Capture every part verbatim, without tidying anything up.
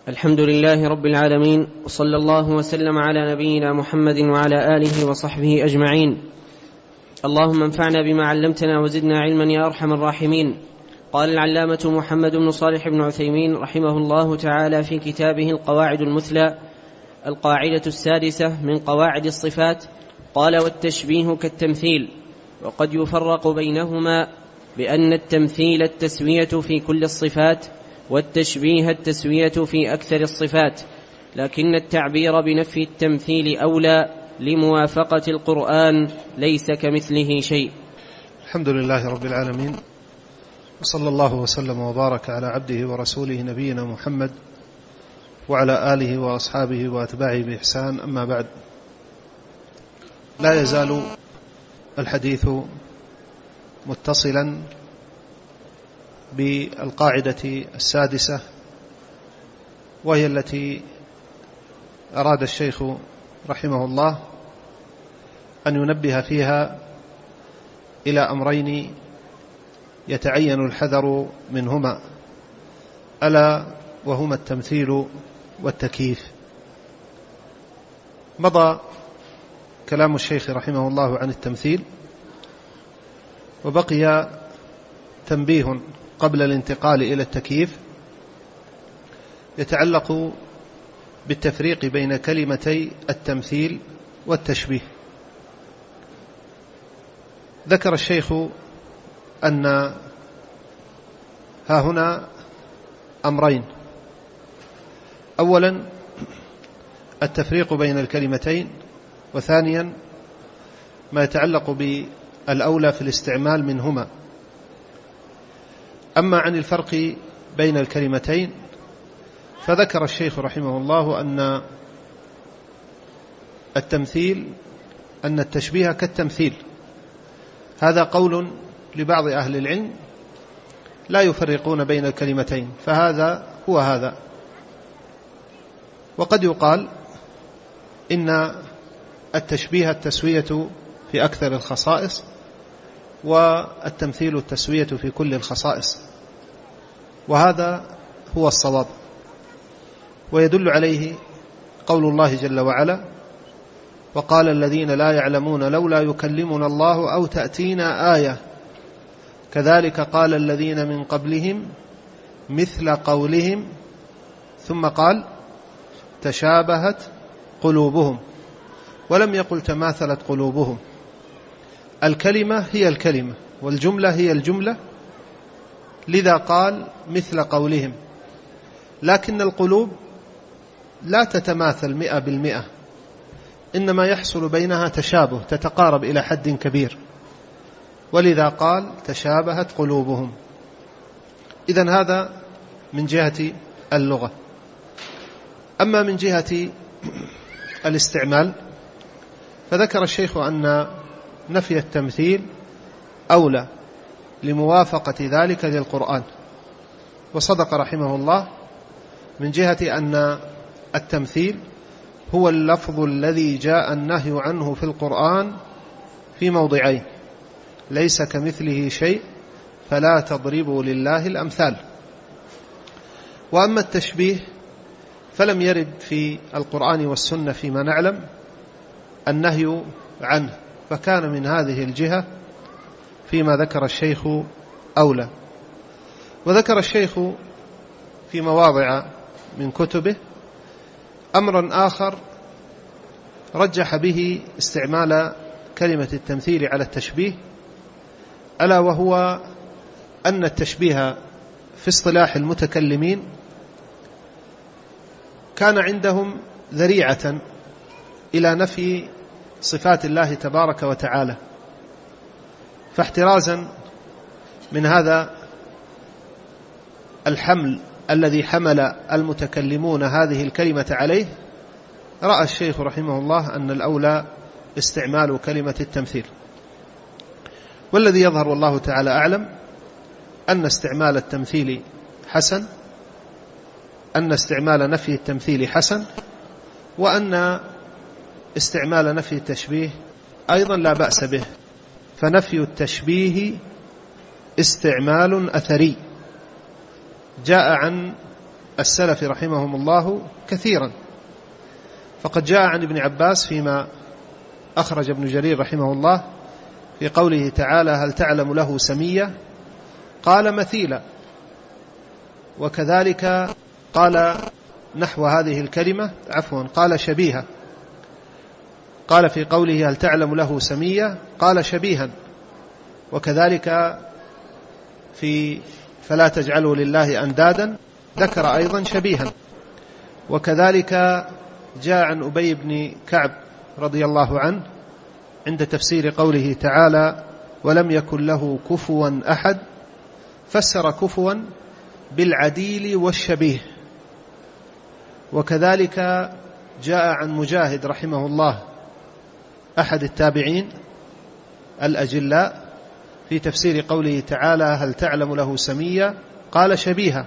الحمد لله رب العالمين، وصلى الله وسلم على نبينا محمد وعلى آله وصحبه أجمعين. اللهم انفعنا بما علمتنا وزدنا علما يا أرحم الراحمين. قال العلامة محمد بن صالح بن عثيمين رحمه الله تعالى في كتابه القواعد المثلى القاعدة السادسة من قواعد الصفات، قال: والتشبيه كالتمثيل، وقد يفرق بينهما بأن التمثيل التسوية في كل الصفات، والتشبيه التسوية في أكثر الصفات، لكن التعبير بنفي التمثيل أولى لموافقة القرآن، ليس كمثله شيء. الحمد لله رب العالمين، وصلى الله وسلم وبارك على عبده ورسوله نبينا محمد وعلى آله وأصحابه وأتباعه بإحسان. أما بعد، لا يزال الحديث متصلا بالقاعدة السادسة، وهي التي أراد الشيخ رحمه الله أن ينبه فيها إلى أمرين يتعين الحذر منهما، ألا وهما التمثيل والتكييف. مضى كلام الشيخ رحمه الله عن التمثيل، وبقي تنبيه قبل الانتقال إلى التكييف يتعلق بالتفريق بين كلمتي التمثيل والتشبيه. ذكر الشيخ أن ها هنا أمرين: أولا التفريق بين الكلمتين، وثانيا ما يتعلق بالأولى في الاستعمال منهما. أما عن الفرق بين الكلمتين، فذكر الشيخ رحمه الله أن التمثيل أن التشبيه كالتمثيل. هذا قول لبعض أهل العلم لا يفرقون بين الكلمتين، فهذا هو هذا. وقد يقال إن التشبيه التسوية في أكثر الخصائص، والتمثيل التسوية في كل الخصائص، وهذا هو الصواب. ويدل عليه قول الله جل وعلا: وقال الذين لا يعلمون لولا يكلمنا الله أو تأتينا آية كذلك قال الذين من قبلهم مثل قولهم، ثم قال تشابهت قلوبهم، ولم يقل تماثلت قلوبهم. الكلمة هي الكلمة، والجملة هي الجملة، لذا قال مثل قولهم. لكن القلوب لا تتماثل مئة بالمئة، إنما يحصل بينها تشابه، تتقارب إلى حد كبير، ولذا قال تشابهت قلوبهم. إذن هذا من جهة اللغة. أما من جهة الاستعمال، فذكر الشيخ أن نفي التمثيل أولى لموافقة ذلك للقرآن، وصدق رحمه الله من جهة أن التمثيل هو اللفظ الذي جاء النهي عنه في القرآن في موضعين: ليس كمثله شيء فلا تضربوا لله الأمثال. وأما التشبيه فلم يرد في القرآن والسنة فيما نعلم النهي عنه، فكان من هذه الجهة فيما ذكر الشيخ أولى. وذكر الشيخ في مواضع من كتبه أمرا آخر رجح به استعمال كلمة التمثيل على التشبيه، ألا وهو أن التشبيه في اصطلاح المتكلمين كان عندهم ذريعة إلى نفي صفات الله تبارك وتعالى، فاحترازا من هذا الحمل الذي حمل المتكلمون هذه الكلمة عليه، رأى الشيخ رحمه الله أن الأولى استعمال كلمة التمثيل. والذي يظهر والله تعالى أعلم أن استعمال التمثيل حسن، أن استعمال نفي التمثيل حسن، وأن استعمال نفي التشبيه أيضا لا بأس به. فنفي التشبيه استعمال أثري جاء عن السلف رحمهم الله كثيرا، فقد جاء عن ابن عباس فيما أخرج ابن جرير رحمه الله في قوله تعالى: هل تعلم له سمية؟ قال: مثيلا. وكذلك قال نحو هذه الكلمة عفوا قال شبيها، قال في قوله: هل تعلم له سمية؟ قال: شبيها. وكذلك في فلا تجعلوا لله أندادا ذكر أيضا شبيها. وكذلك جاء عن أبي بن كعب رضي الله عنه عند تفسير قوله تعالى: ولم يكن له كفوا أحد، فسر كفوا بالعديل والشبيه. وكذلك جاء عن مجاهد رحمه الله أحد التابعين الأجلاء في تفسير قوله تعالى: هل تعلم له سمية؟ قال: شبيها.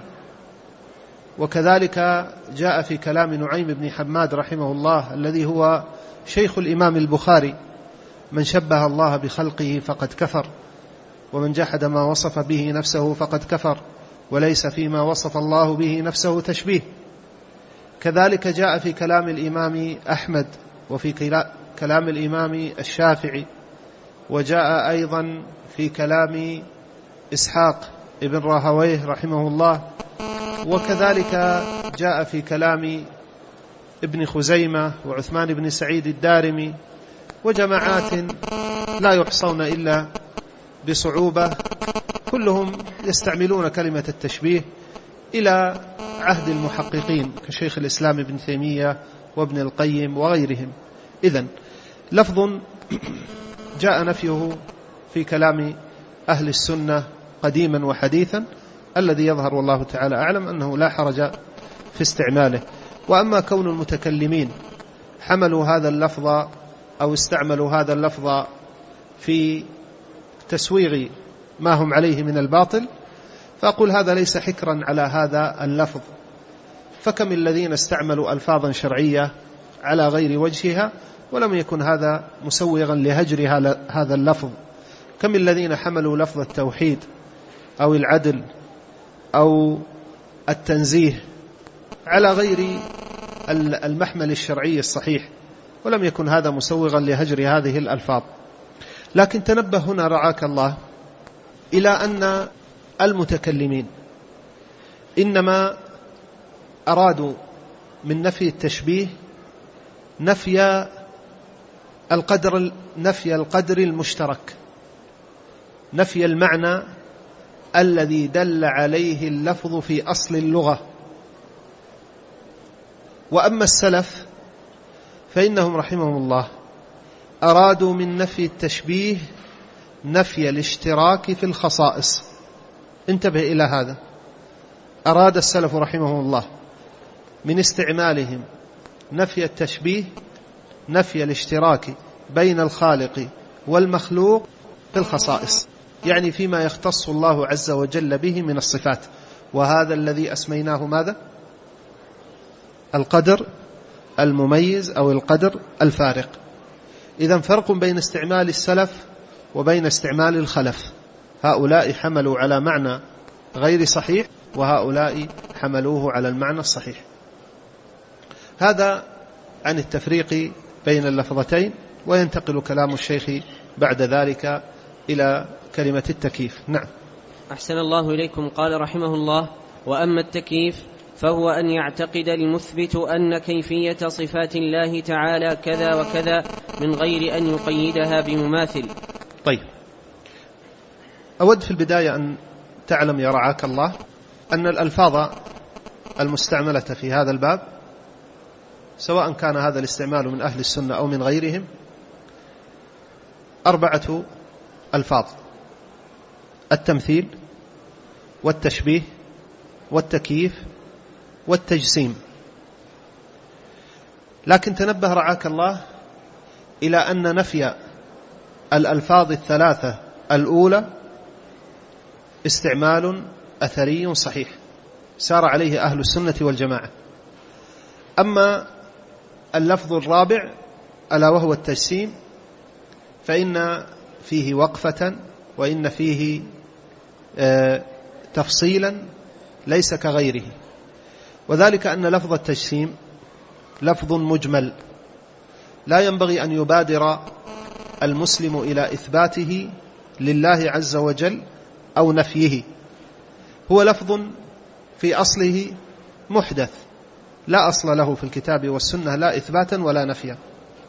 وكذلك جاء في كلام نعيم بن حماد رحمه الله الذي هو شيخ الإمام البخاري: من شبه الله بخلقه فقد كفر، ومن جحد ما وصف به نفسه فقد كفر، وليس فيما وصف الله به نفسه تشبيه. كذلك جاء في كلام الإمام أحمد، وفي كلام الإمام الشافعي، وجاء أيضا في كلام إسحاق ابن راهويه رحمه الله، وكذلك جاء في كلام ابن خزيمة وعثمان بن سعيد الدارمي وجماعات لا يحصون إلا بصعوبة، كلهم يستعملون كلمة التشبيه إلى عهد المحققين كشيخ الإسلام ابن تيمية وابن القيم وغيرهم. إذن لفظ جاء نفيه في كلام أهل السنة قديما وحديثا، الذي يظهر والله تعالى أعلم أنه لا حرج في استعماله. وأما كون المتكلمين حملوا هذا اللفظ أو استعملوا هذا اللفظ في تسويغ ما هم عليه من الباطل، فأقول هذا ليس حكرا على هذا اللفظ، فكم الذين استعملوا ألفاظا شرعية على غير وجهها ولم يكن هذا مسوغا لهجر هذا اللفظ، كم الذين حملوا لفظ التوحيد أو العدل أو التنزيه على غير المحمل الشرعي الصحيح ولم يكن هذا مسوغا لهجر هذه الألفاظ. لكن تنبه هنا رعاك الله إلى أن المتكلمين إنما أرادوا من نفي التشبيه نفي القدر نفي القدر المشترك، نفي المعنى الذي دل عليه اللفظ في أصل اللغة. وأما السلف فإنهم رحمهم الله أرادوا من نفي التشبيه نفي الاشتراك في الخصائص. انتبه إلى هذا، أراد السلف رحمهم الله من استعمالهم نفي التشبيه نفي الاشتراك بين الخالق والمخلوق في الخصائص، يعني فيما يختص الله عز وجل به من الصفات، وهذا الذي أسميناه ماذا؟ القدر المميز أو القدر الفارق. إذن فرق بين استعمال السلف وبين استعمال الخلف، هؤلاء حملوا على معنى غير صحيح وهؤلاء حملوه على المعنى الصحيح. هذا عن التفريق بين اللفظتين. وينتقل كلام الشيخ بعد ذلك إلى كلمة التكييف. نعم. أحسن الله إليكم. قال رحمه الله: وأما التكييف فهو أن يعتقد المثبت أن كيفية صفات الله تعالى كذا وكذا من غير أن يقيدها بمماثل. طيب، أود في البداية أن تعلم يا رعاك الله أن الألفاظ المستعملة في هذا الباب سواء كان هذا الاستعمال من أهل السنة أو من غيرهم أربعة ألفاظ: التمثيل والتشبيه والتكييف والتجسيم. لكن تنبه رعاك الله إلى أن نفي الألفاظ الثلاثة الأولى استعمال أثري صحيح سار عليه أهل السنة والجماعة. أما اللفظ الرابع ألا وهو التجسيم فإن فيه وقفة وإن فيه تفصيلا ليس كغيره. وذلك أن لفظ التجسيم لفظ مجمل، لا ينبغي أن يبادر المسلم إلى إثباته لله عز وجل أو نفيه. هو لفظ في أصله محدث لا أصل له في الكتاب والسنة، لا إثباتا ولا نفيا.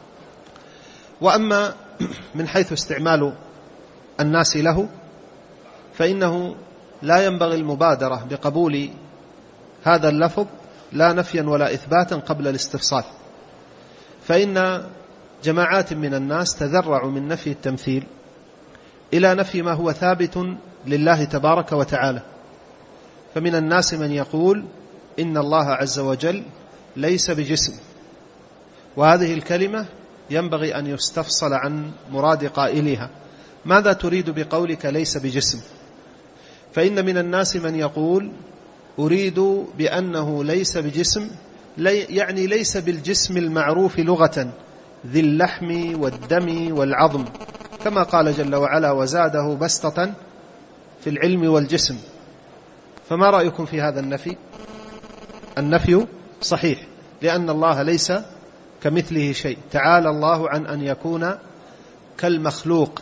وأما من حيث استعمال الناس له فإنه لا ينبغي المبادرة بقبول هذا اللفظ لا نفيا ولا إثباتا قبل الاستفصال، فإن جماعات من الناس تذرعوا من نفي التمثيل إلى نفي ما هو ثابت لله تبارك وتعالى. فمن الناس من يقول إن الله عز وجل ليس بجسم، وهذه الكلمة ينبغي أن يستفصل عن مراد قائلها، ماذا تريد بقولك ليس بجسم؟ فإن من الناس من يقول أريد بأنه ليس بجسم، يعني ليس بالجسم المعروف لغة ذي اللحم والدم والعظم، كما قال جل وعلا وزاده بسطة في العلم والجسم. فما رأيكم في هذا النفي؟ النفي صحيح، لأن الله ليس كمثله شيء، تعالى الله عن أن يكون كالمخلوق.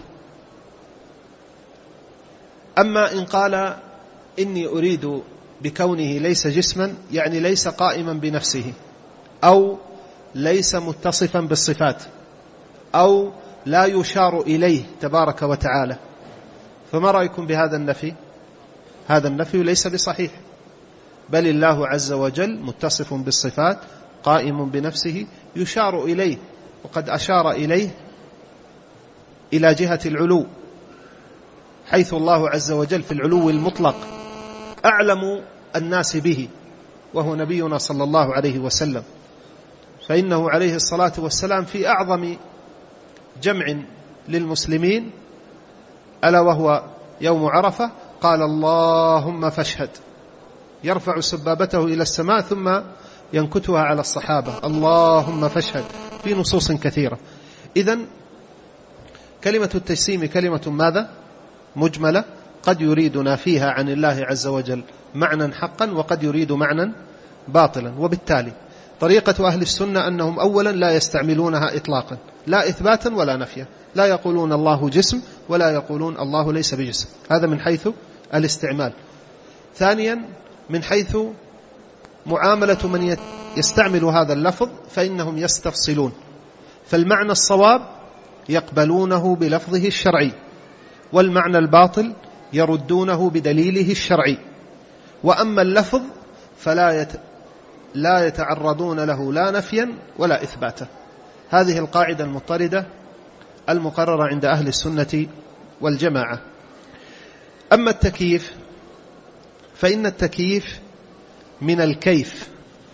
أما إن قال إني أريد بكونه ليس جسما، يعني ليس قائما بنفسه، أو ليس متصفا بالصفات، أو لا يشار إليه تبارك وتعالى، فما رأيكم بهذا النفي؟ هذا النفي ليس بصحيح، بل الله عز وجل متصف بالصفات قائم بنفسه يشار إليه، وقد أشار إليه إلى جهة العلو، حيث الله عز وجل في العلو المطلق أعلم الناس به وهو نبينا صلى الله عليه وسلم، فإنه عليه الصلاة والسلام في أعظم جمع للمسلمين ألا وهو يوم عرفة قال اللهم فاشهد، يرفع سبابته إلى السماء ثم ينكتها على الصحابة، اللهم فاشهد، في نصوص كثيرة. إذن كلمة التجسيم كلمة ماذا؟ مجملة، قد يريدنا فيها عن الله عز وجل معنى حقا، وقد يريد معنى باطلا. وبالتالي طريقة أهل السنة أنهم أولا لا يستعملونها إطلاقا، لا إثباتا ولا نفيا، لا يقولون الله جسم ولا يقولون الله ليس بجسم، هذا من حيث الاستعمال. ثانيا من حيث معاملة من يستعمل هذا اللفظ فإنهم يستفصلون، فالمعنى الصواب يقبلونه بلفظه الشرعي، والمعنى الباطل يردونه بدليله الشرعي، وأما اللفظ فلا يت... لا يتعرضون له لا نفيا ولا إثباتا. هذه القاعدة المضطردة المقررة عند أهل السنة والجماعة. أما التكييف فإن التكييف من الكيف،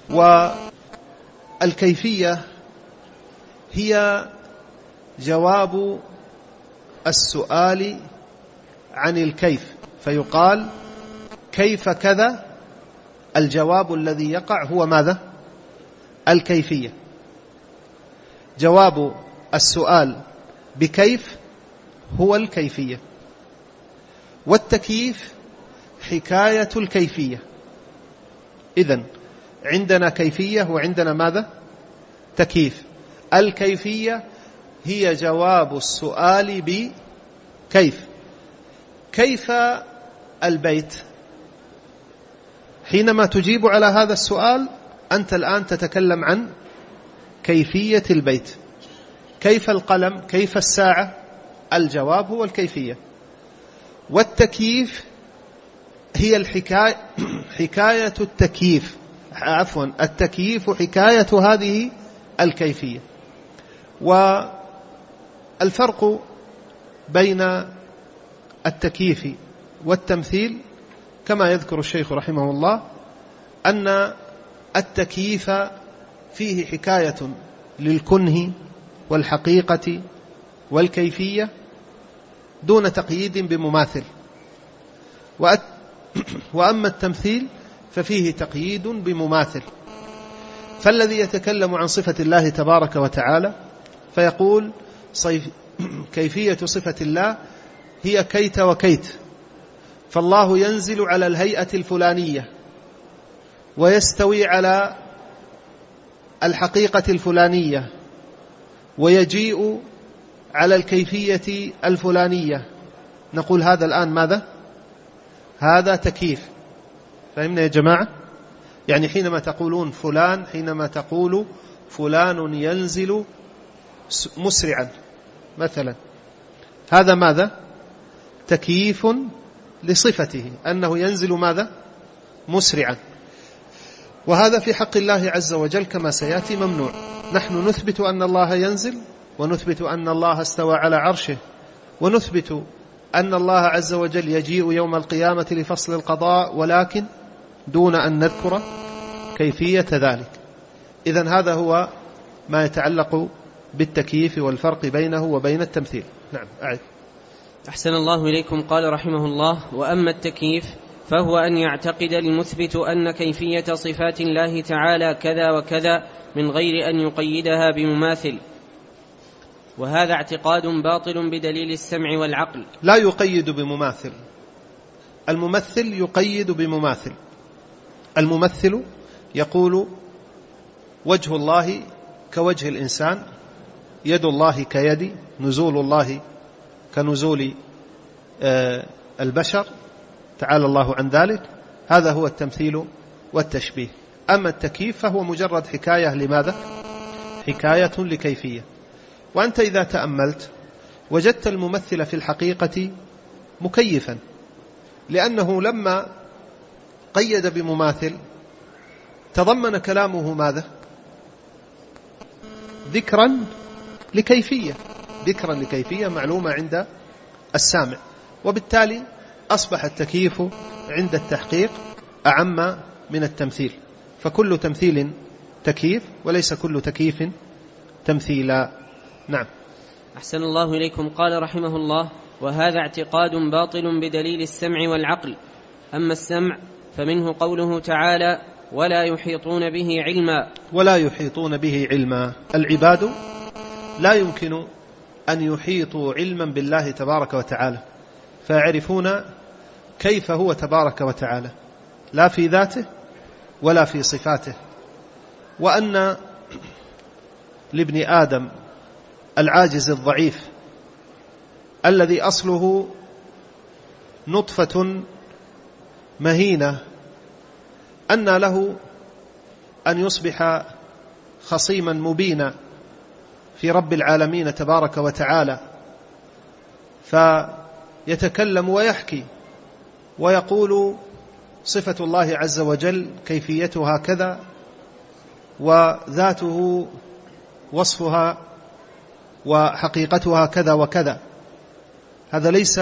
والكيفية هي جواب السؤال عن الكيف، فيقال كيف كذا، الجواب الذي يقع هو ماذا؟ الكيفية. جواب السؤال بكيف هو الكيفية، والتكييف حكاية الكيفية. إذن عندنا كيفية وعندنا ماذا؟ تكييف. الكيفية هي جواب السؤال بكيف. كيف البيت؟ حينما تجيب على هذا السؤال أنت الآن تتكلم عن كيفية البيت. كيف القلم؟ كيف الساعة؟ الجواب هو الكيفية. والتكييف هي الحكاية، حكاية التكييف، عفوا التكييف حكاية هذه الكيفية. والفرق بين التكييف والتمثيل كما يذكر الشيخ رحمه الله أن التكييف فيه حكاية للكنه والحقيقة والكيفية دون تقييد بمماثل، وأما التمثيل ففيه تقييد بمماثل. فالذي يتكلم عن صفة الله تبارك وتعالى فيقول كيفية صفة الله هي كيت وكيت، فالله ينزل على الهيئة الفلانية، ويستوي على الحقيقة الفلانية ويجيء على الكيفية الفلانية، نقول هذا الآن ماذا؟ هذا تكييف. فهمنا يا جماعة؟ يعني حينما تقولون فلان، حينما تقول فلان ينزل مسرعا مثلا، هذا ماذا؟ تكييف لصفته أنه ينزل ماذا؟ مسرعا. وهذا في حق الله عز وجل كما سيأتي ممنوع. نحن نثبت أن الله ينزل، ونثبت أن الله استوى على عرشه، ونثبت أن الله عز وجل يجيء يوم القيامة لفصل القضاء، ولكن دون أن نذكر كيفية ذلك. إذن هذا هو ما يتعلق بالتكييف والفرق بينه وبين التمثيل. نعم أعد. أحسن الله إليكم. قال رحمه الله: وأما التكييف فهو أن يعتقد المثبت أن كيفية صفات الله تعالى كذا وكذا من غير أن يقيدها بمماثل، وهذا اعتقاد باطل بدليل السمع والعقل. لا يقيد بمماثل، الممثل يقيد بمماثل. الممثل يقول وجه الله كوجه الإنسان، يد الله كيدي، نزول الله كنزول البشر تعالى الله عن ذلك. هذا هو التمثيل والتشبيه. أما التكييف فهو مجرد حكاية لماذا؟ حكاية لكيفية. وأنت إذا تأملت وجدت الممثل في الحقيقة مكيفا، لأنه لما قيد بمماثل تضمن كلامه ماذا؟ ذكرا لكيفية، ذكرا لكيفية معلومة عند السامع، وبالتالي أصبح التكييف عند التحقيق أعم من التمثيل. فكل تمثيل تكييف وليس كل تكييف تمثيلا. نعم. أحسن الله إليكم. قال رحمه الله: وهذا اعتقاد باطل بدليل السمع والعقل. أما السمع فمنه قوله تعالى: ولا يحيطون به علما. ولا يحيطون به علما. العباد لا يمكن أن يحيطوا علما بالله تبارك وتعالى، فيعرفون كيف هو تبارك وتعالى، لا في ذاته ولا في صفاته. وأن لابن آدم العاجز الضعيف الذي أصله نطفة مهينة، أن له أن يصبح خصيما مبينا في رب العالمين تبارك وتعالى، فيتكلم ويحكي ويقول صفة الله عز وجل كيفيتها كذا، وذاته وصفها وحقيقتها كذا وكذا. هذا ليس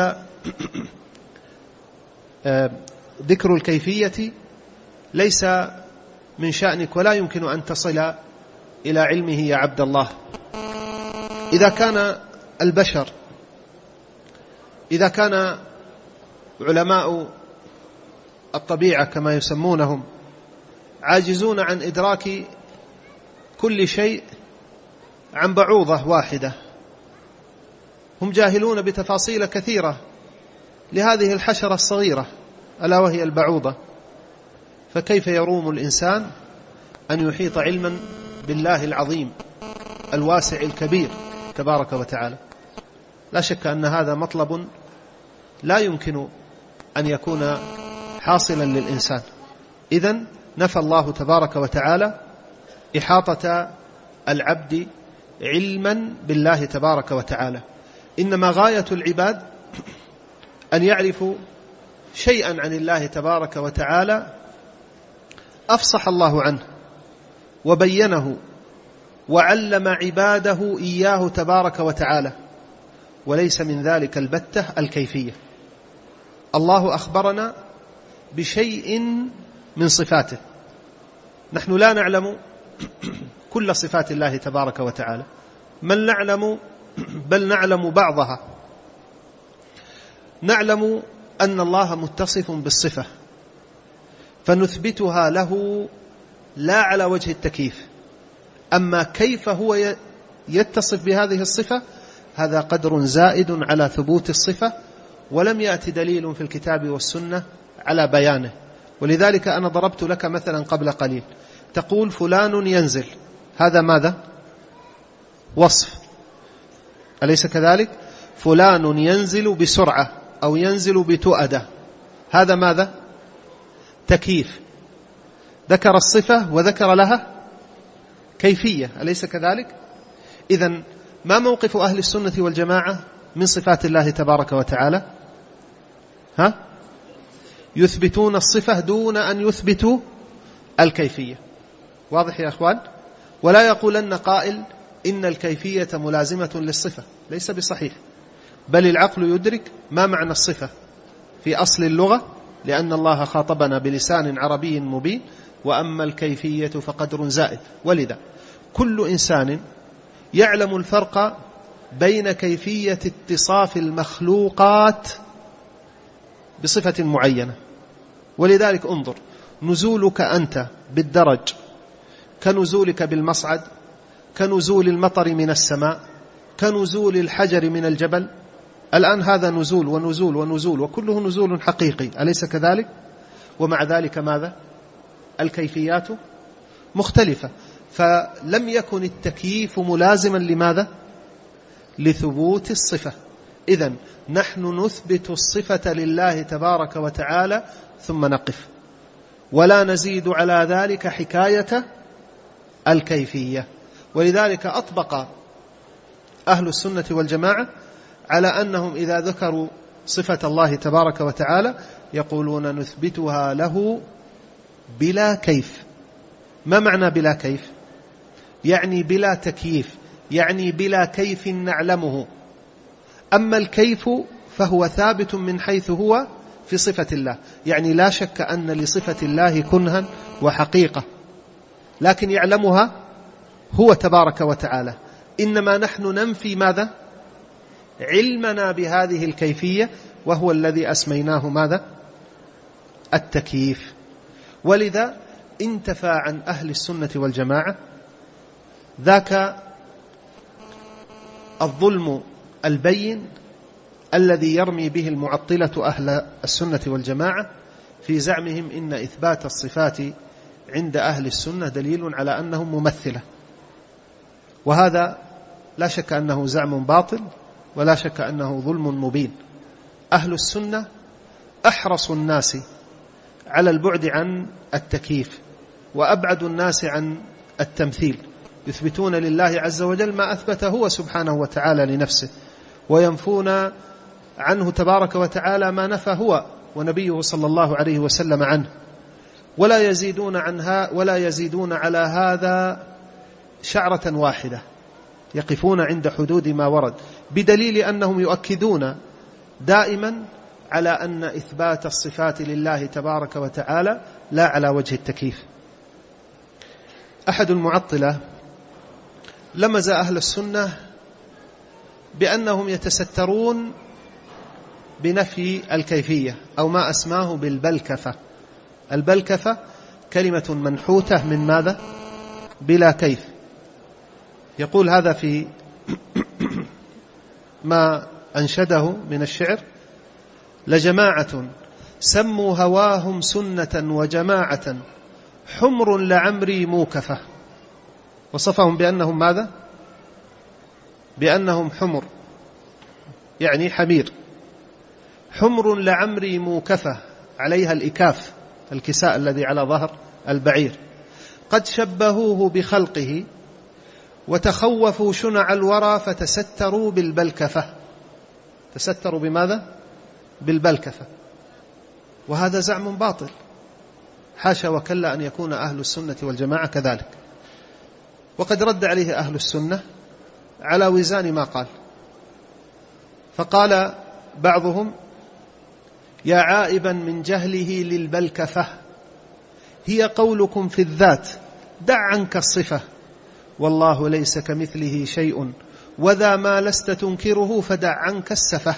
ذكر الكيفية ليس من شأنك، ولا يمكن أن تصل إلى علمه يا عبد الله. إذا كان البشر، إذا كان علماء الطبيعة كما يسمونهم عاجزون عن إدراك كل شيء عن بعوضة واحدة، هم جاهلون بتفاصيل كثيرة لهذه الحشرة الصغيرة ألا وهي البعوضة، فكيف يروم الإنسان أن يحيط علما بالله العظيم الواسع الكبير تبارك وتعالى؟ لا شك أن هذا مطلب لا يمكن أن يكون حاصلا للإنسان. إذن نفى الله تبارك وتعالى إحاطة العبد علما بالله تبارك وتعالى. إنما غاية العباد أن يعرفوا شيئا عن الله تبارك وتعالى أفصح الله عنه وبينه وعلم عباده إياه تبارك وتعالى، وليس من ذلك البتة الكيفية. الله أخبرنا بشيء من صفاته، نحن لا نعلم كل صفات الله تبارك وتعالى، بل نعلم بل نعلم بعضها. نعلم أن الله متصف بالصفة فنثبتها له لا على وجه التكييف، أما كيف هو يتصف بهذه الصفة هذا قدر زائد على ثبوت الصفة، ولم يأتي دليل في الكتاب والسنة على بيانه، ولذلك أنا ضربت لك مثلا قبل قليل، تقول فلان ينزل، هذا ماذا؟ وصف، أليس كذلك؟ فلان ينزل بسرعة أو ينزل بتؤدة، هذا ماذا؟ تكييف. ذكر الصفة وذكر لها كيفية، أليس كذلك؟ إذن ما موقف أهل السنة والجماعة من صفات الله تبارك وتعالى؟ ها؟ يثبتون الصفة دون أن يثبتوا الكيفية. واضح يا أخوان؟ ولا يقولن قائل إن الكيفية ملازمة للصفة، ليس بصحيح، بل العقل يدرك ما معنى الصفة في أصل اللغة، لأن الله خاطبنا بلسان عربي مبين، وأما الكيفية فقدر زائد. ولذا كل إنسان يعلم الفرق بين كيفية اتصاف المخلوقات بصفة معينة. ولذلك انظر، نزولك أنت بالدرج كنزولك بالمصعد، كنزول المطر من السماء، كنزول الحجر من الجبل. الآن هذا نزول ونزول ونزول، وكله نزول حقيقي، أليس كذلك؟ ومع ذلك ماذا؟ الكيفيات مختلفة. فلم يكن التكييف ملازما لماذا؟ لثبوت الصفة. إذن نحن نثبت الصفة لله تبارك وتعالى ثم نقف، ولا نزيد على ذلك حكاية الكيفية. ولذلك أطبق أهل السنة والجماعة على أنهم إذا ذكروا صفة الله تبارك وتعالى يقولون نثبتها له بلا كيف. ما معنى بلا كيف؟ يعني بلا تكييف، يعني بلا كيف نعلمه. أما الكيف فهو ثابت من حيث هو في صفة الله، يعني لا شك أن لصفة الله كنها وحقيقة، لكن يعلمها هو تبارك وتعالى. إنما نحن ننفي ماذا؟ علمنا بهذه الكيفية، وهو الذي أسميناه ماذا؟ التكييف. ولذا انتفى عن أهل السنة والجماعة ذاك الظلم البين الذي يرمي به المعطلة أهل السنة والجماعة في زعمهم إن إثبات الصفات عند أهل السنة دليل على أنهم ممثلة. وهذا لا شك أنه زعم باطل، ولا شك أنه ظلم مبين. أهل السنة أحرص الناس على البعد عن التكييف، وأبعد الناس عن التمثيل، يثبتون لله عز وجل ما أثبته هو سبحانه وتعالى لنفسه، وينفون عنه تبارك وتعالى ما نفى هو ونبيه صلى الله عليه وسلم عنه، ولا يزيدون عنها ولا يزيدون على هذا شعرة واحدة، يقفون عند حدود ما ورد، بدليل أنهم يؤكدون دائما على أن إثبات الصفات لله تبارك وتعالى لا على وجه التكييف. أحد المعطلة لمز أهل السنة بأنهم يتسترون بنفي الكيفية، أو ما أسماه بالبلكفة. البلكفة كلمة منحوتة من ماذا؟ بلا كيف. يقول هذا في ما أنشده من الشعر: لجماعة سموا هواهم سنة وجماعة حمر لعمري موكفة. وصفهم بأنهم ماذا؟ بأنهم حمر، يعني حمير. حمر لعمري موكفة، عليها الإكاف، الكساء الذي على ظهر البعير. قد شبهوه بخلقه وتخوفوا شنع الورى فتستروا بالبلكفة. تستروا بماذا؟ بالبلكفة. وهذا زعم باطل، حاشا وكلا أن يكون أهل السنة والجماعة كذلك. وقد رد عليه أهل السنة على وزان ما قال، فقال بعضهم: يا عائبا من جهله للبلكفة، هي قولكم في الذات دع عنك الصفة، والله ليس كمثله شيء، وذا ما لست تنكره فدع عنك السفة.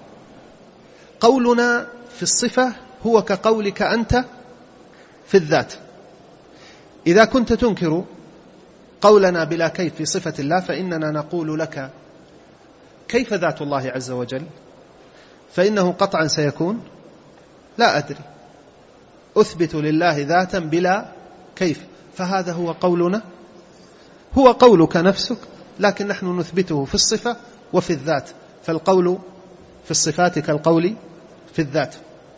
قولنا في الصفة هو كقولك أنت في الذات. إذا كنت تنكر قولنا بلا كيف في صفة الله، فإننا نقول لك: كيف ذات الله عز وجل؟ فإنه قطعا سيكون لا أدري. أثبت لله ذاتا بلا كيف، فهذا هو قولنا، هو قولك نفسك، لكن نحن نثبته في الصفة وفي الذات، فالقول في الصفات كالقول في الذات.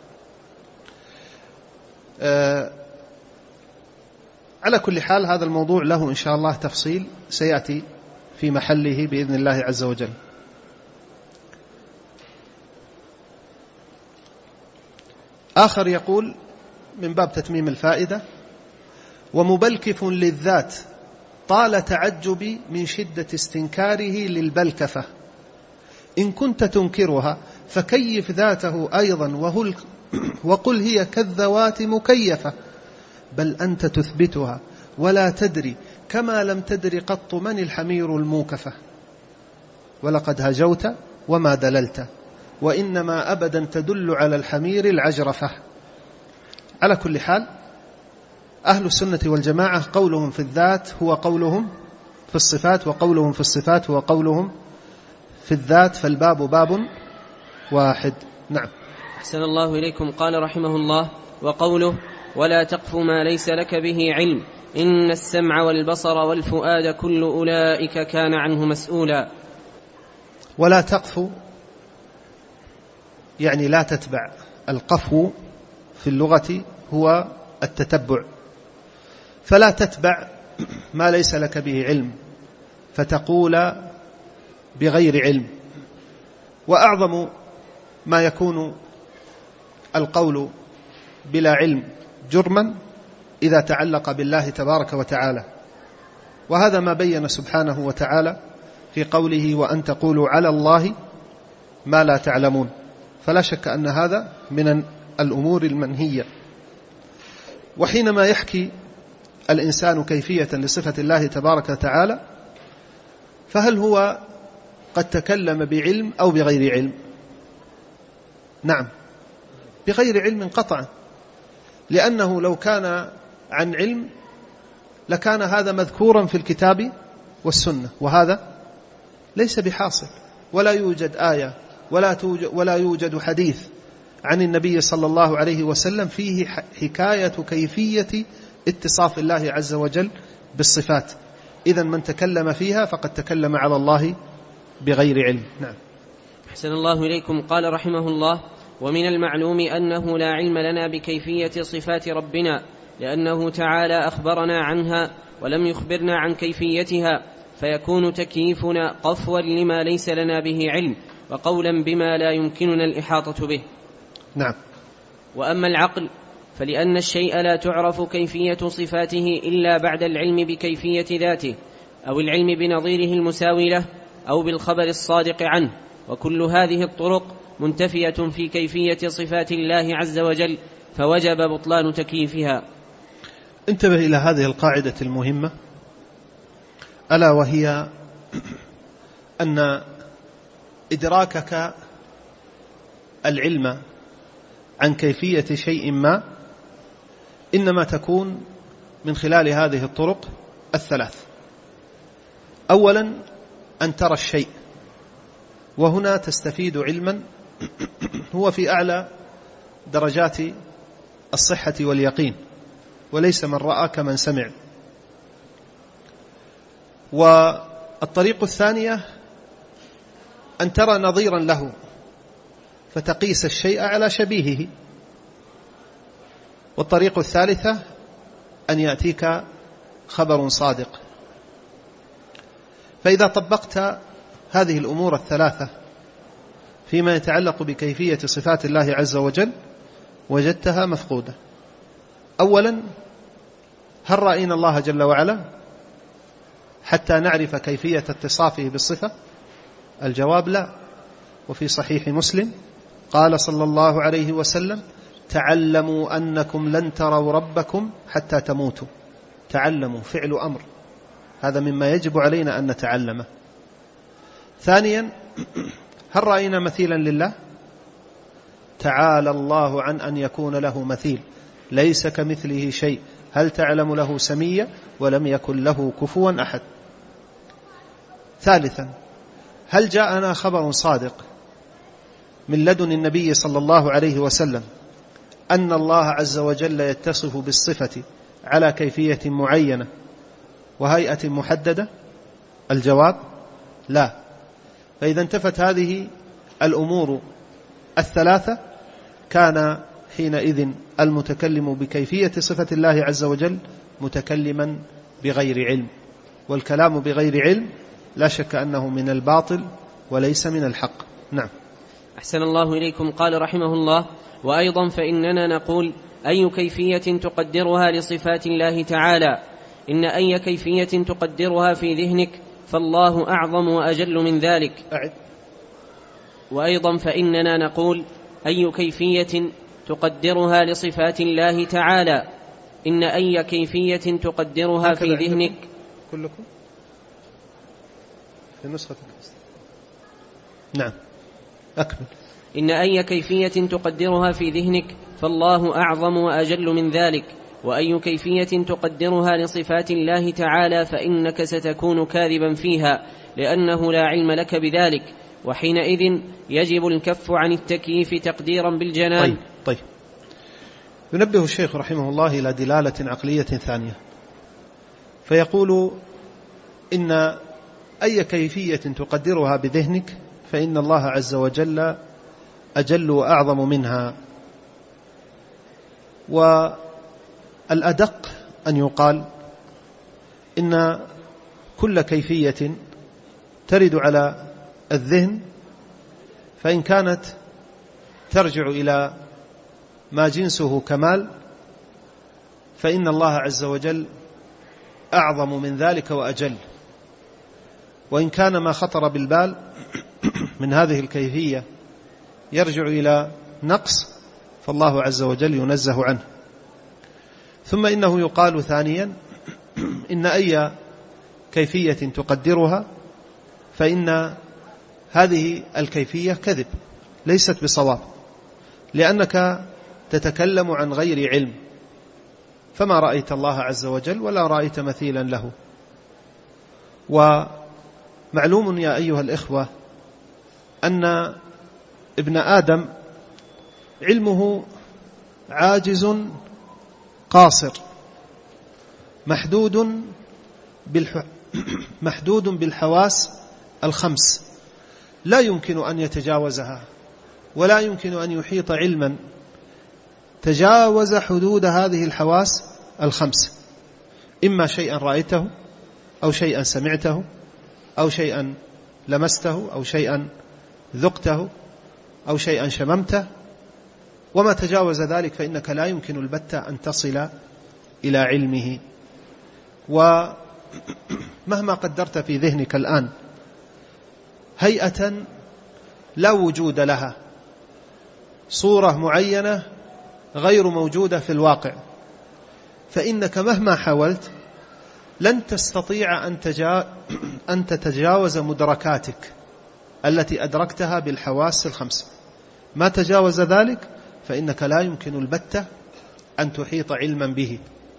آه على كل حال هذا الموضوع له إن شاء الله تفصيل سيأتي في محله بإذن الله عز وجل. آخر يقول من باب تتميم الفائدة: ومبلكف للذات طال تعجبي من شدة استنكاره للبلكفة، إن كنت تنكرها فكيف ذاته أيضا وهل وقل هي كالذوات مكيفة، بل أنت تثبتها ولا تدري كما لم تدري قط من الحمير الموكفة، ولقد هجوت وما دللت وإنما أبدا تدل على الحمير العجرفة. على كل حال أهل السنة والجماعة قولهم في الذات هو قولهم في الصفات، وقولهم في الصفات هو قولهم في الذات، فالباب باب واحد. نعم. أحسن الله إليكم. قال رحمه الله: وقوله: ولا تقف ما ليس لك به علم إن السمع والبصر والفؤاد كل أولئك كان عنه مسؤولا. ولا تقف يعني لا تتبع. القفو في اللغة هو التتبع، فلا تتبع ما ليس لك به علم فتقول بغير علم. وأعظم ما يكون القول بلا علم جرما إذا تعلق بالله تبارك وتعالى، وهذا ما بين سبحانه وتعالى في قوله: وأن تقولوا على الله ما لا تعلمون. فلا شك أن هذا من الأمور المنهية. وحينما يحكي الإنسان كيفية لصفة الله تبارك وتعالى، فهل هو قد تكلم بعلم أو بغير علم؟ نعم، بغير علم قطعا، لأنه لو كان عن علم لكان هذا مذكورا في الكتاب والسنة، وهذا ليس بحاصل، ولا يوجد آية ولا, توجد ولا يوجد حديث عن النبي صلى الله عليه وسلم فيه حكاية كيفية اتصاف الله عز وجل بالصفات. إذن من تكلم فيها فقد تكلم على الله بغير علم. نعم. أحسن الله إليكم. قال رحمه الله: ومن المعلوم أنه لا علم لنا بكيفية صفات ربنا، لأنه تعالى أخبرنا عنها ولم يخبرنا عن كيفيتها، فيكون تكييفنا قفوا لما ليس لنا به علم، وقولا بما لا يمكننا الإحاطة به. نعم. وأما العقل فلأن الشيء لا تعرف كيفية صفاته إلا بعد العلم بكيفية ذاته، أو العلم بنظيره المساوي له، أو بالخبر الصادق عنه، وكل هذه الطرق منتفية في كيفية صفات الله عز وجل، فوجب بطلان تكييفها. انتبه إلى هذه القاعدة المهمة، ألا وهي أن إدراكك العلم عن كيفية شيء ما إنما تكون من خلال هذه الطرق الثلاث. أولا أن ترى الشيء، وهنا تستفيد علما هو في أعلى درجات الصحة واليقين، وليس من رأى كمن سمع. والطريق الثانية أن ترى نظيرا له فتقيس الشيء على شبيهه. والطريق الثالثة أن يأتيك خبر صادق. فإذا طبقت هذه الأمور الثلاثة فيما يتعلق بكيفية صفات الله عز وجل وجدتها مفقودة. أولا، هل رأينا الله جل وعلا حتى نعرف كيفية اتصافه بالصفة؟ الجواب لا. وفي صحيح مسلم قال صلى الله عليه وسلم: تعلموا أنكم لن تروا ربكم حتى تموتوا. تعلموا فعل أمر، هذا مما يجب علينا أن نتعلمه. ثانيا، هل رأينا مثيلا لله؟ تعالى الله عن أن يكون له مثيل، ليس كمثله شيء، هل تعلم له سميا؟ ولم يكن له كفوا أحد. ثالثا، هل جاءنا خبر صادق من لدن النبي صلى الله عليه وسلم أن الله عز وجل يتصف بالصفة على كيفية معينة وهيئة محددة؟ الجواب لا. فإذا انتفت هذه الأمور الثلاثة كان حينئذ المتكلم بكيفية صفة الله عز وجل متكلما بغير علم، والكلام بغير علم لا شك أنه من الباطل وليس من الحق. نعم. أحسن الله إليكم. قال رحمه الله: وأيضا فإننا نقول أي كيفية تقدرها لصفات الله تعالى، إن أي كيفية تقدرها في ذهنك فالله أعظم وأجل من ذلك. أعد. وأيضا فإننا نقول أي كيفية تقدرها لصفات الله تعالى، إن أي كيفية تقدرها في ذهنك. كلكم في نسختك. نعم أكمل. إن أي كيفية تقدرها في ذهنك فالله أعظم وأجل من ذلك، وأي كيفية تقدرها لصفات الله تعالى فإنك ستكون كاذبا فيها، لأنه لا علم لك بذلك، وحينئذ يجب الكف عن التكييف تقديرا بالجنان. طيب, طيب. ينبه الشيخ رحمه الله إلى دلالة عقلية ثانية، فيقول إن أي كيفية تقدرها بذهنك فإن الله عز وجل أجل وأعظم منها. والأدق أن يقال إن كل كيفية ترد على الذهن فإن كانت ترجع إلى ما جنسه كمال فإن الله عز وجل أعظم من ذلك وأجل، وإن كان ما خطر بالبال من هذه الكيفية يرجع إلى نقص فالله عز وجل ينزه عنه. ثم إنه يقال ثانيا إن أي كيفية تقدرها فإن هذه الكيفية كذب ليست بصواب، لأنك تتكلم عن غير علم، فما رأيت الله عز وجل ولا رأيت مثيلا له. ومعلوم يا أيها الإخوة أن ابن آدم علمه عاجز قاصر محدود بالح... محدود بالحواس الخمس، لا يمكن أن يتجاوزها ولا يمكن أن يحيط علما تجاوز حدود هذه الحواس الخمس، إما شيئا رأيته أو شيئا سمعته أو شيئا لمسته أو شيئا ذقته أو شيئا شممته، وما تجاوز ذلك فإنك لا يمكن البتة أن تصل إلى علمه. ومهما قدرت في ذهنك الآن هيئة لا وجود لها، صورة معينة غير موجودة في الواقع، فإنك مهما حاولت لن تستطيع أن, تجا... أن تتجاوز مدركاتك التي أدركتها بالحواس الخمس. ما تجاوز ذلك فإنك لا يمكن البتة أن تحيط علما به.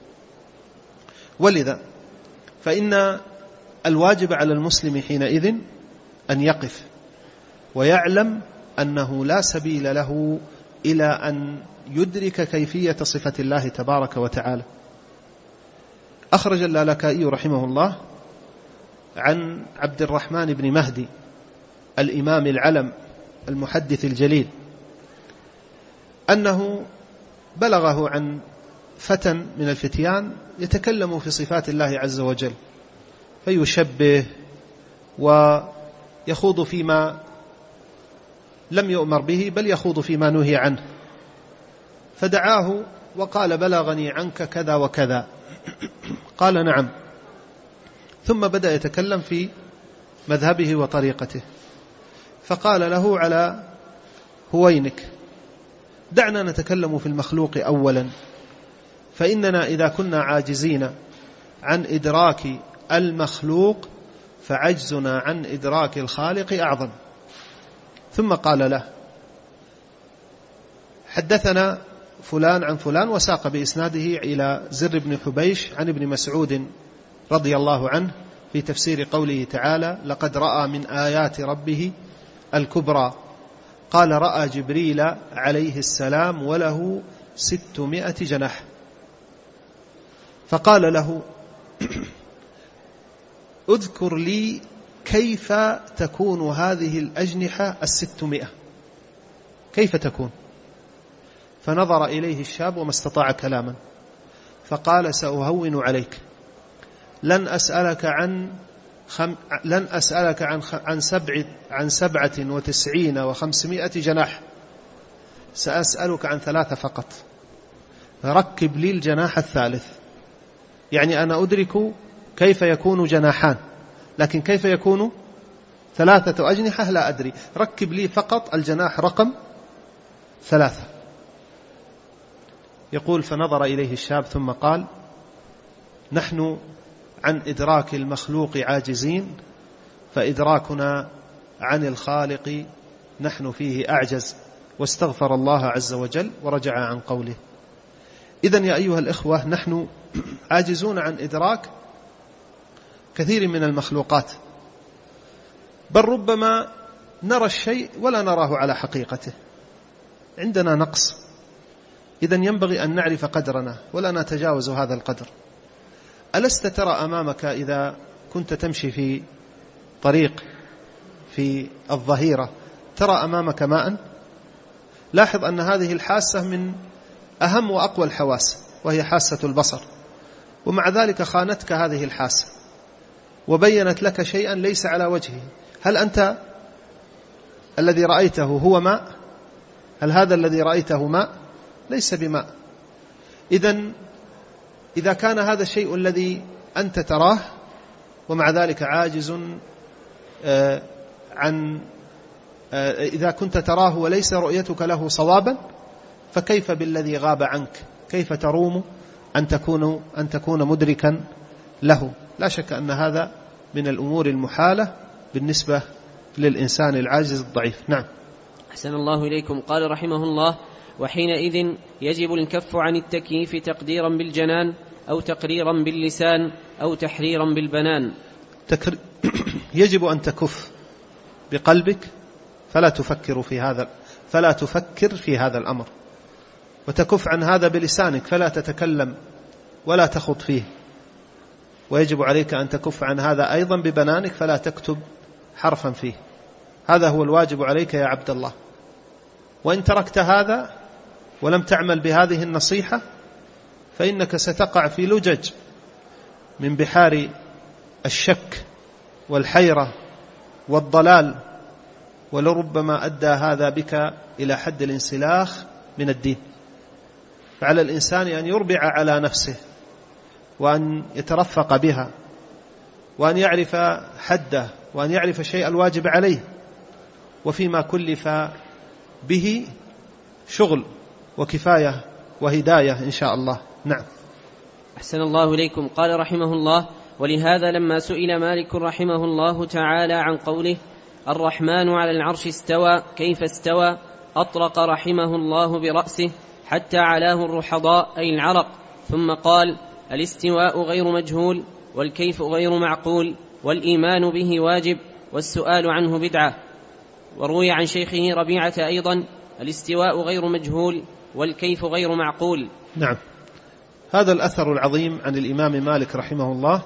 ولذا فإن الواجب على المسلم حينئذ أن يقف ويعلم أنه لا سبيل له إلى أن يدرك كيفية صفة الله تبارك وتعالى. أخرج اللالكائي رحمه الله عن عبد الرحمن بن مهدي الإمام العلم المحدث الجليل أنه بلغه عن فتى من الفتيان يتكلم في صفات الله عز وجل فيشبه ويخوض فيما لم يؤمر به بل يخوض فيما نهي عنه، فدعاه وقال: بلغني عنك كذا وكذا. قال: نعم. ثم بدأ يتكلم في مذهبه وطريقته، فقال له: على هوينك، دعنا نتكلم في المخلوق أولا، فإننا إذا كنا عاجزين عن إدراك المخلوق فعجزنا عن إدراك الخالق أعظم. ثم قال له: حدثنا فلان عن فلان، وساق بإسناده إلى زر بن حبيش عن ابن مسعود رضي الله عنه في تفسير قوله تعالى: لقد رأى من آيات ربه الكبرى. قال: رأى جبريل عليه السلام وله ستمائة جناح. فقال له اذكر لي كيف تكون هذه الأجنحة الستمائة، كيف تكون؟ فنظر إليه الشاب وما استطاع كلاما، فقال سأهون عليك، لن أسألك عن خم... لن أسألك عن خ... عن سبع عن سبعة وتسعين وخمسمائة جناح، سأسألك عن ثلاثة فقط، ركب لي الجناح الثالث. يعني أنا أدرك كيف يكون جناحان، لكن كيف يكون ثلاثة أجنحة لا أدري، ركب لي فقط الجناح رقم ثلاثة. يقول فنظر إليه الشاب ثم قال نحن عن إدراك المخلوق عاجزين، فإدراكنا عن الخالق نحن فيه أعجز، واستغفر الله عز وجل ورجع عن قوله. إذن يا أيها الإخوة نحن عاجزون عن إدراك كثير من المخلوقات، بل ربما نرى الشيء ولا نراه على حقيقته، عندنا نقص. إذن ينبغي أن نعرف قدرنا ولا نتجاوز هذا القدر. ألست ترى أمامك إذا كنت تمشي في طريق في الظهيرة ترى أمامك ماء؟ لاحظ أن هذه الحاسة من أهم وأقوى الحواس، وهي حاسة البصر، ومع ذلك خانتك هذه الحاسة وبينت لك شيئا ليس على وجهه. هل أنت الذي رأيته هو ماء؟ هل هذا الذي رأيته ماء؟ ليس بماء. إذن إذا كان هذا الشيء الذي أنت تراه ومع ذلك عاجز عن إذا كنت تراه وليس رؤيتك له صوابا، فكيف بالذي غاب عنك؟ كيف تروم أن تكون أن تكون مدركا له؟ لا شك أن هذا من الأمور المحالة بالنسبة للإنسان العاجز الضعيف. نعم. أحسن الله إليكم. قال رحمه الله وحينئذ يجب الكف عن التكييف تقديرا بالجنان أو تقريرا باللسان أو تحريرا بالبنان. تكر... يجب أن تكف بقلبك فلا تفكر في هذا فلا تفكر في هذا الأمر، وتكف عن هذا بلسانك فلا تتكلم ولا تخط فيه، ويجب عليك أن تكف عن هذا أيضا ببنانك فلا تكتب حرفا فيه. هذا هو الواجب عليك يا عبد الله. وإن تركت هذا ولم تعمل بهذه النصيحة فإنك ستقع في لجج من بحار الشك والحيرة والضلال، ولربما أدى هذا بك إلى حد الانسلاخ من الدين. فعلى الإنسان أن يربع على نفسه وأن يترفق بها وأن يعرف حده وأن يعرف الشيء الواجب عليه، وفيما كلف به شغل وكفاية وهداية إن شاء الله. نعم. أحسن الله إليكم. قال رحمه الله ولهذا لما سئل مالك رحمه الله تعالى عن قوله الرحمن على العرش استوى كيف استوى أطرق رحمه الله برأسه حتى علاه الرحضاء أي العرق، ثم قال الاستواء غير مجهول والكيف غير معقول والإيمان به واجب والسؤال عنه بدعة. وروي عن شيخه ربيعة أيضا الاستواء غير مجهول والكيف غير معقول. نعم. هذا الأثر العظيم عن الإمام مالك رحمه الله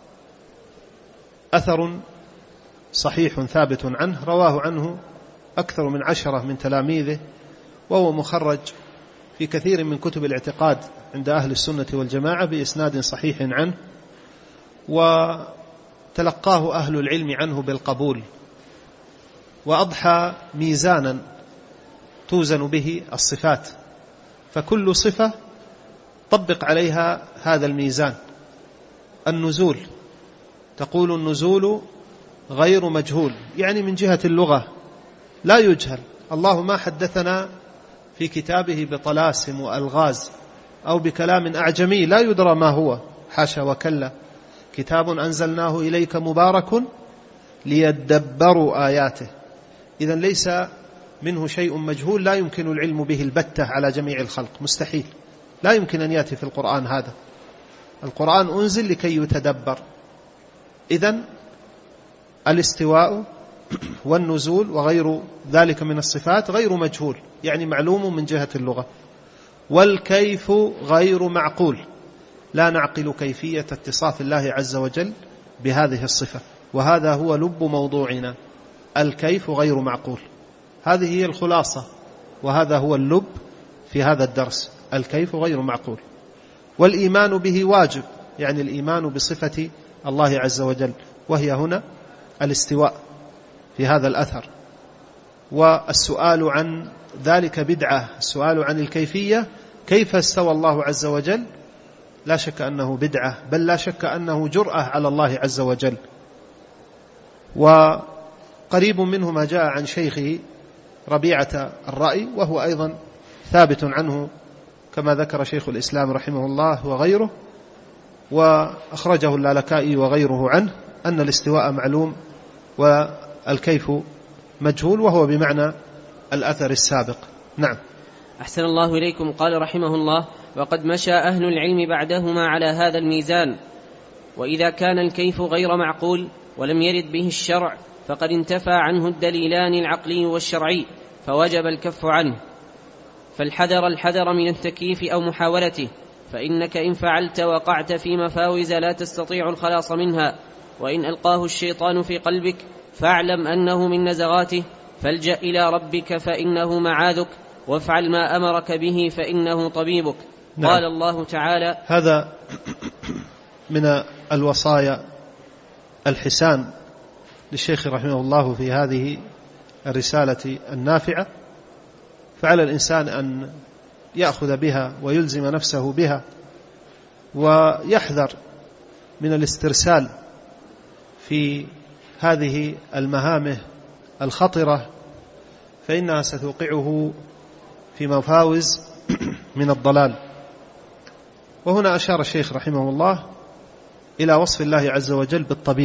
أثر صحيح ثابت عنه، رواه عنه أكثر من عشرة من تلاميذه، وهو مخرج في كثير من كتب الاعتقاد عند أهل السنة والجماعة بإسناد صحيح عنه، وتلقاه أهل العلم عنه بالقبول، وأضحى ميزانا توزن به الصفات، فكل صفة طبق عليها هذا الميزان. النزول تقول النزول غير مجهول، يعني من جهة اللغة لا يجهل. الله ما حدثنا في كتابه بطلاسم وألغاز أو بكلام أعجمي لا يدرى ما هو، حاشا وكلا، كتاب أنزلناه إليك مبارك ليدبروا آياته. إذن ليس منه شيء مجهول لا يمكن العلم به البتة على جميع الخلق، مستحيل، لا يمكن أن يأتي في القرآن هذا. القرآن أنزل لكي يتدبر. إذن الاستواء والنزول وغير ذلك من الصفات غير مجهول، يعني معلوم من جهة اللغة. والكيف غير معقول، لا نعقل كيفية اتصاف الله عز وجل بهذه الصفة، وهذا هو لب موضوعنا، الكيف غير معقول. هذه هي الخلاصة، وهذا هو اللب في هذا الدرس، الكيف غير معقول. والإيمان به واجب، يعني الإيمان بصفة الله عز وجل، وهي هنا الاستواء في هذا الأثر. والسؤال عن ذلك بدعة، السؤال عن الكيفية، كيف استوى الله عز وجل، لا شك أنه بدعة، بل لا شك أنه جرأة على الله عز وجل. وقريب منه ما جاء عن شيخه ربيعة الرأي، وهو أيضا ثابت عنه كما ذكر شيخ الإسلام رحمه الله وغيره، وأخرجه اللالكائي وغيره عنه، أن الاستواء معلوم والكيف مجهول، وهو بمعنى الأثر السابق. نعم. أحسن الله إليكم. قال رحمه الله: وقد مشى أهل العلم بعدهما على هذا الميزان، وإذا كان الكيف غير معقول ولم يرد به الشرع فقد انتفى عنه الدليلان العقلي والشرعي، فوجب الكف عنه. فالحذر الحذر من التكييف أو محاولته، فإنك إن فعلت وقعت في مفاوز لا تستطيع الخلاص منها، وإن ألقاه الشيطان في قلبك فاعلم أنه من نزغاته، فالجأ إلى ربك فإنه معاذك، وافعل ما أمرك به فإنه طبيبك. نعم. قال الله تعالى: هذا من الوصايا الحسان للشيخ رحمه الله في هذه الرسالة النافعة، فعلى الإنسان أن يأخذ بها ويلزم نفسه بها، ويحذر من الاسترسال في هذه المهام الخطرة، فإنها ستوقعه في مفاوز من الضلال. وهنا أشار الشيخ رحمه الله إلى وصف الله عز وجل بالطبيب،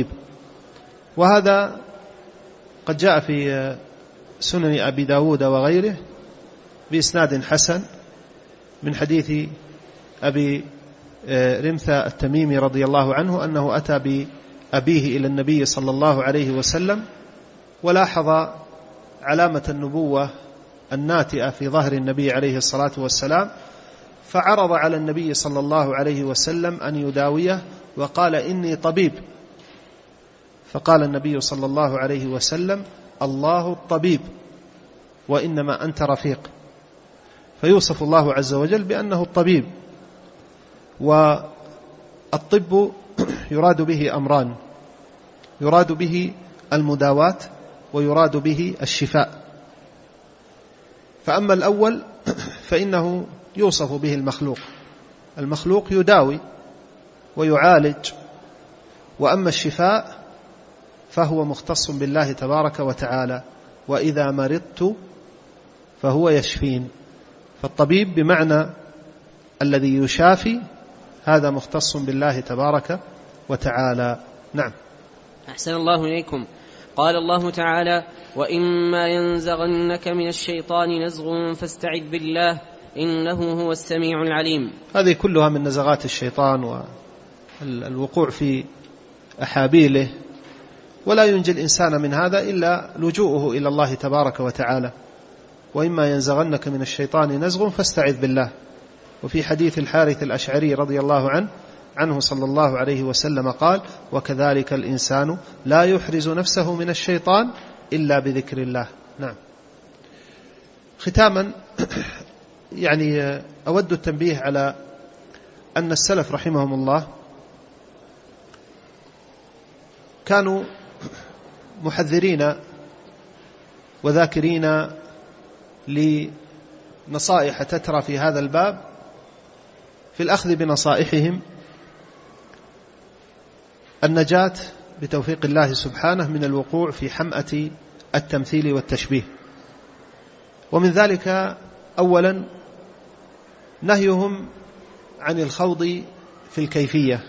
وهذا قد جاء في سنن أبي داود وغيره بإسناد حسن من حديث أبي رمثة التميمي رضي الله عنه أنه أتى بأبيه إلى النبي صلى الله عليه وسلم، ولاحظ علامة النبوة الناتئة في ظهر النبي عليه الصلاة والسلام، فعرض على النبي صلى الله عليه وسلم أن يداويه، وقال: إني طبيب. فقال النبي صلى الله عليه وسلم: الله الطبيب وإنما أنت رفيق. فيوصف الله عز وجل بأنه الطبيب. والطب يراد به أمران: يراد به المداواة، ويراد به الشفاء. فأما الأول فإنه يوصف به المخلوق، المخلوق يداوي ويعالج، وأما الشفاء فهو مختص بالله تبارك وتعالى: وإذا مرضت فهو يشفين. فالطبيب بمعنى الذي يشافي، هذا مختص بالله تبارك وتعالى. نعم. أحسن الله إليكم. قال الله تعالى: وإما ينزغنك من الشيطان نزغ فاستعذ بالله إنه هو السميع العليم. هذه كلها من نزغات الشيطان والوقوع في أحابيله، ولا ينجي الإنسان من هذا إلا لجوءه إلى الله تبارك وتعالى. وإما ينزغنك من الشيطان نزغ فاستعذ بالله. وفي حديث الحارث الأشعري رضي الله عنه عنه صلى الله عليه وسلم قال: وكذلك الإنسان لا يحرز نفسه من الشيطان إلا بذكر الله. نعم. ختاما، يعني أود التنبيه على أن السلف رحمهم الله كانوا محذرين وذاكرين لنصائح تترى في هذا الباب، في الأخذ بنصائحهم النجاة بتوفيق الله سبحانه من الوقوع في حمأة التمثيل والتشبيه. ومن ذلك أولا نهيهم عن الخوض في الكيفية،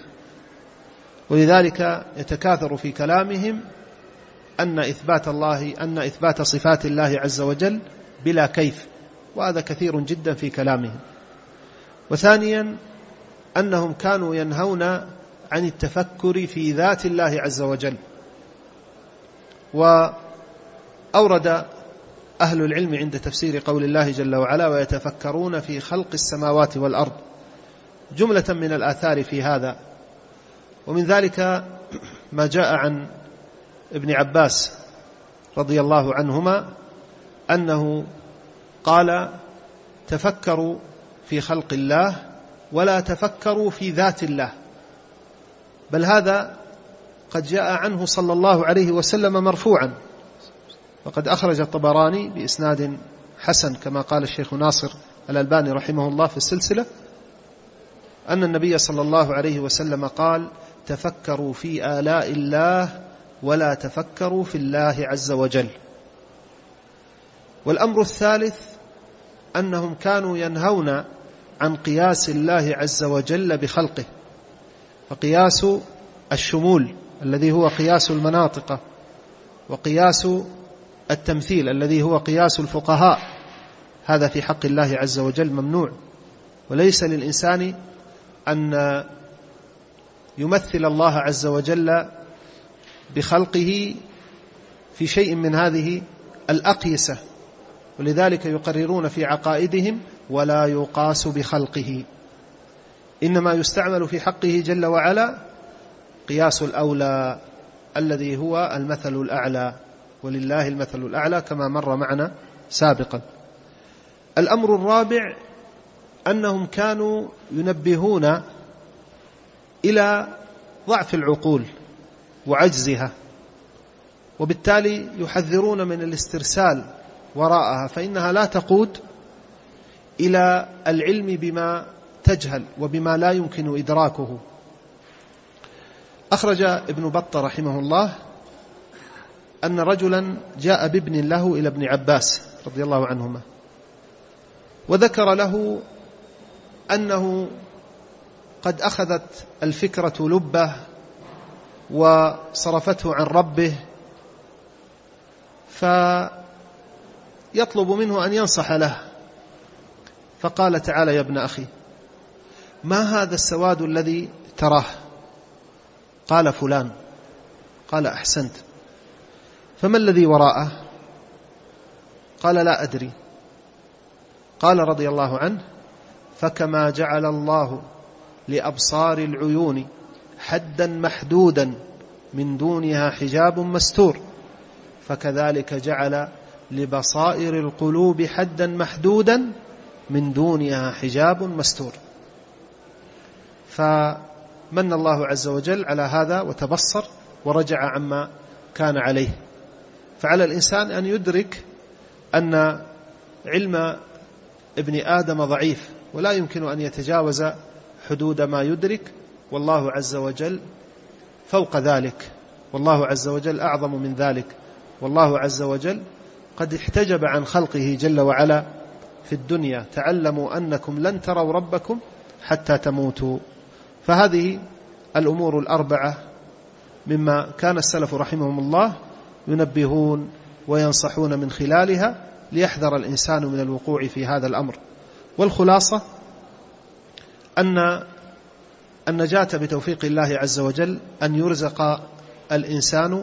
ولذلك يتكاثر في كلامهم أن إثبات الله أن إثبات صفات الله عز وجل بلا كيف، وهذا كثير جدا في كلامهم. وثانيا أنهم كانوا ينهون عن التفكر في ذات الله عز وجل. وأورد أهل العلم عند تفسير قول الله جل وعلا ويتفكرون في خلق السماوات والأرض جملة من الآثار في هذا. ومن ذلك ما جاء عن ابن عباس رضي الله عنهما أنه قال تفكروا في خلق الله ولا تفكروا في ذات الله، بل هذا قد جاء عنه صلى الله عليه وسلم مرفوعا، وقد أخرج الطبراني بإسناد حسن كما قال الشيخ ناصر الألباني رحمه الله في السلسلة أن النبي صلى الله عليه وسلم قال تفكروا في آلاء الله ولا تفكروا في الله عز وجل. والأمر الثالث أنهم كانوا ينهون عن قياس الله عز وجل بخلقه، فقياس الشمول الذي هو قياس المناطق، وقياس التمثيل الذي هو قياس الفقهاء، هذا في حق الله عز وجل ممنوع، وليس للإنسان أن يمثل الله عز وجل بخلقه في شيء من هذه الأقيسة، ولذلك يقررون في عقائدهم ولا يقاس بخلقه، إنما يستعمل في حقه جل وعلا قياس الأولى الذي هو المثل الأعلى، ولله المثل الأعلى كما مر معنا سابقا. الأمر الرابع أنهم كانوا ينبهون إلى ضعف العقول وعجزها، وبالتالي يحذرون من الاسترسال وراءها، فإنها لا تقود إلى العلم بما تجهل وبما لا يمكن إدراكه. أخرج ابن بطة رحمه الله أن رجلا جاء بابن له إلى ابن عباس رضي الله عنهما، وذكر له أنه قد أخذت الفكرة لبه وصرفته عن ربه، فيطلب منه أن ينصح له، فقال تعالى يا ابن أخي ما هذا السواد الذي تراه؟ قال فلان. قال أحسنت، فما الذي وراءه؟ قال لا أدري. قال رضي الله عنه فكما جعل الله لأبصار العيون حدا محدودا من دونها حجاب مستور، فكذلك جعل لبصائر القلوب حدا محدودا من دونها حجاب مستور. فمن الله عز وجل على هذا وتبصر ورجع عما كان عليه. فعلى الإنسان أن يدرك أن علم ابن آدم ضعيف ولا يمكن أن يتجاوز حدود ما يدرك، والله عز وجل فوق ذلك، والله عز وجل أعظم من ذلك، والله عز وجل قد احتجب عن خلقه جل وعلا في الدنيا. تعلموا أنكم لن تروا ربكم حتى تموتوا. فهذه الأمور الأربعة مما كان السلف رحمهم الله ينبهون وينصحون من خلالها ليحذر الإنسان من الوقوع في هذا الأمر. والخلاصة أن النجاة بتوفيق الله عز وجل أن يرزق الإنسان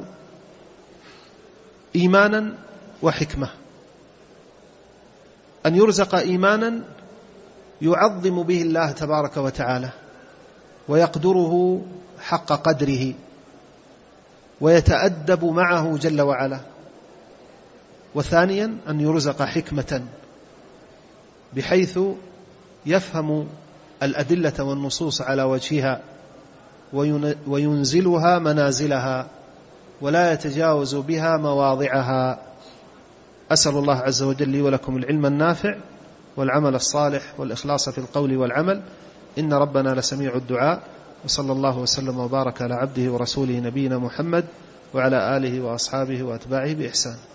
إيمانا وحكمة، أن يرزق إيمانا يعظم به الله تبارك وتعالى ويقدره حق قدره ويتأدب معه جل وعلا. وثانيا أن يرزق حكمة بحيث يفهم الأدلة والنصوص على وجهها وينزلها منازلها ولا يتجاوز بها مواضعها. أسأل الله عز وجل لي ولكم العلم النافع والعمل الصالح والإخلاص في القول والعمل، إن ربنا لسميع الدعاء. وصلى الله وسلم وبارك على عبده ورسوله نبينا محمد وعلى آله وأصحابه وأتباعه بإحسان.